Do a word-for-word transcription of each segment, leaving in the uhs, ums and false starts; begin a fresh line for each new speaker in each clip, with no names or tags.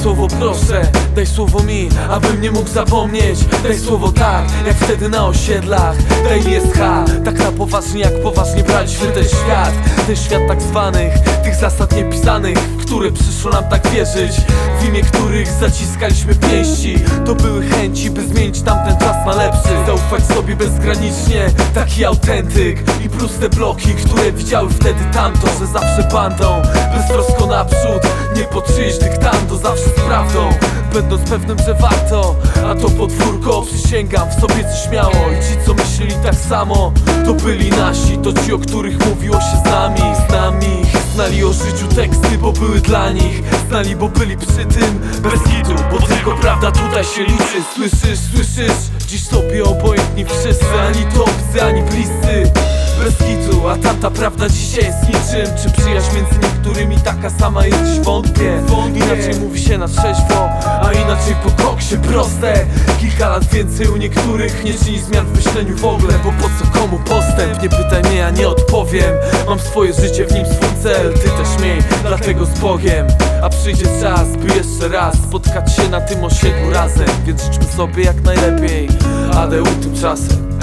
słowo proszę, daj słowo mi, abym nie mógł zapomnieć. Daj słowo tak, jak wtedy na osiedlach. Daj mi S H, tak na poważnie, jak poważnie braliśmy ten świat. Ten świat tak zwanych, tych zasad niepisanych, w które przyszło nam tak wierzyć, w imię których zaciskaliśmy pięści. To były chęci, by zmienić tamten czas na lepszy. Zaufać sobie bezgranicznie, taki autentyk. I proste bloki, które widziały wtedy tamto, że zawsze bandą, beztrosko naprzód, nie po czyjeś dyktando, zawsze z prawdą, będąc pewnym, że warto. A to podwórko, przysięgam, w sobie coś miało. I ci, co myśleli tak samo, to byli nasi. To ci, o których mówiło się z nami, z nami. Znali o życiu teksty, bo były dla nich. Znali, bo byli przy tym, bez hitu, bo tylko prawda tutaj się liczy. Słyszysz, słyszysz, dziś sobie obojętni wszyscy, ani to obcy, ani bliscy, bez hitu, a tamta prawda dzisiaj jest niczym. Czy przyjaźń między niektórymi taka sama jest? Dziś wątpię. Inaczej mówi się na trzeźwo, a inaczej po koksie, proste. Kilka lat więcej u niektórych nie czyni zmian w myśleniu w ogóle. Bo po co komu postęp? Nie pytaj mnie, ja nie odpowiem. Mam swoje życie, w nim swój cel, ty też miej, dlatego z Bogiem. A przyjdzie czas, by jeszcze raz spotkać się na tym osiedlu razem. Więc życzmy sobie jak najlepiej, adeu tymczasem.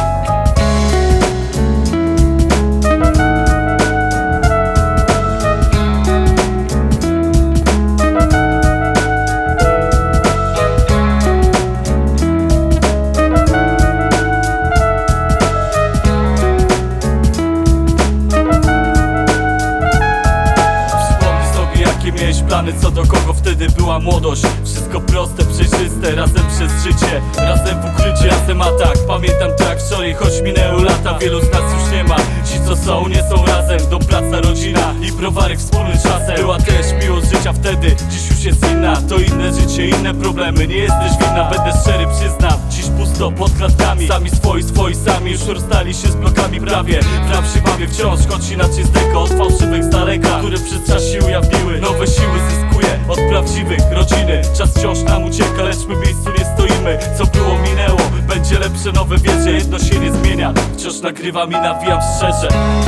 Miałeś plany co do kogo, wtedy była młodość. Wszystko proste, przejrzyste, razem przez życie, razem w ukrycie, razem atak. Pamiętam to jak wczoraj, choć minęły lata. Wielu z nas już nie ma, ci co są, nie są razem. Dom, praca, rodzina i browary wspólnym czasem. Była też miłość życia wtedy, dziś już jest inna. To inne życie, inne problemy, nie jesteś winna. Będę szczery, przyznam, dziś pusto pod klatkami. Sami swoi, swoi sami, już rozstali się z blokami prawie. Gram się bawię wciąż, choć inaczej z deka, od fałszywych z daleka, które przez czas się ujawniły. Nowe siły zyskuję od prawdziwych rodziny. Czas wciąż nam ucieka, lecz my w miejscu nie stoimy. Co było minęło, będzie lepsze, nowe wiecie. Jedno się nie zmienia, wciąż nagrywam i nawijam szczerze.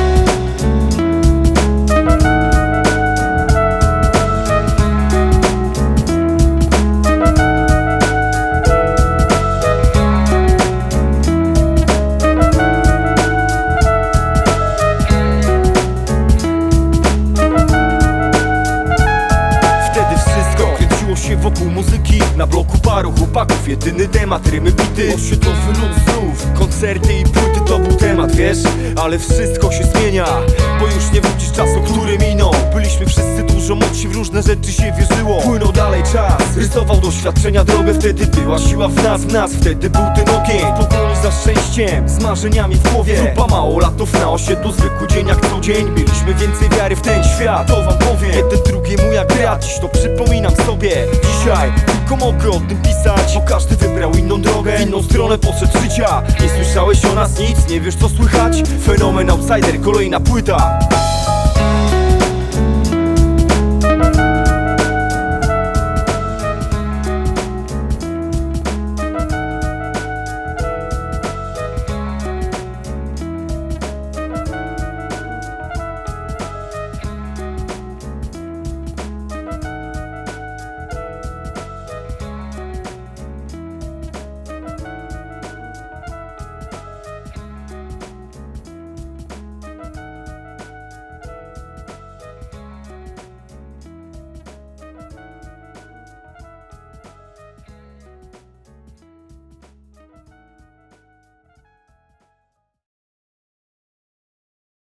Wokół muzyki, na bloku paru chłopaków, jedyny temat, rymy bity, osiedlowy luz znów, koncerty i płyty to był temat, wiesz? Ale wszystko się zmienia, bo już nie wrócisz czasu, który minął. Byliśmy wszyscy dużo młodsi, w różne rzeczy się wierzyło. Płynął dalej czas, rysował doświadczenia drogę. Wtedy była siła w nas, w nas, wtedy był ten ogień. W pogoni za szczęściem, z marzeniami w głowie. Grupa małolatów na osiedlu, zwykły dzień jak co dzień. Mieliśmy więcej wiary w ten świat, to wam powiem. Jeden drugiemu jak brat, dziś to przypominam sobie. Dzisiaj tylko mogę o tym pisać, bo każdy wybrał inną drogę, inną stronę poszedł życia. Nie słyszałeś o nas nic, nie wiesz co słychać? Fenomen Outsider, kolejna płyta.